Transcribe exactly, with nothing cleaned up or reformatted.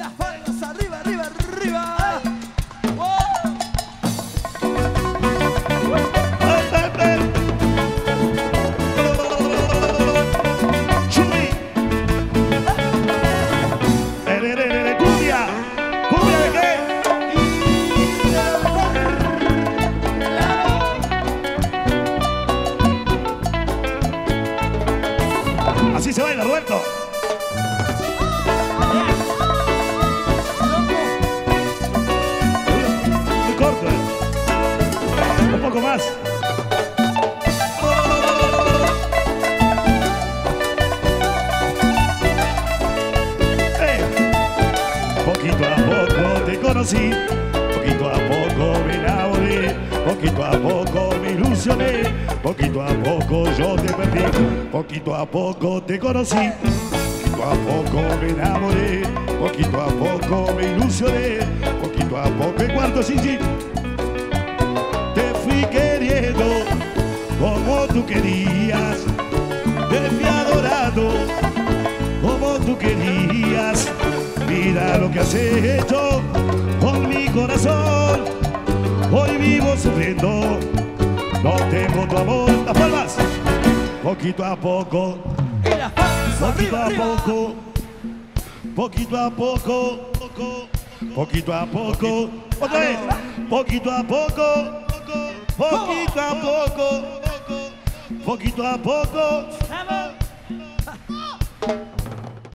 las palmas arriba, arriba, arriba. Así se baila, Roberto. Muy corto, ¿eh? Un poco más. Eh. Poquito a poco te conocí, poquito a poco me enamoré, poquito a poco me ilusioné, poquito a poco yo te perdí, poquito a poco te conocí, poquito a poco me enamoré, poquito a poco me ilusioné, poquito a poco el cuarto sí, sí. Te fui queriendo como tú querías, te fui adorando como tú querías. Mira lo que has hecho con mi corazón, hoy vivo sufriendo, no tengo tu amor. Las palmas, poquito a poco, poquito a poco, poquito a poco, poquito a poco, otra vez, poquito a poco, poquito a poco, poquito a poco.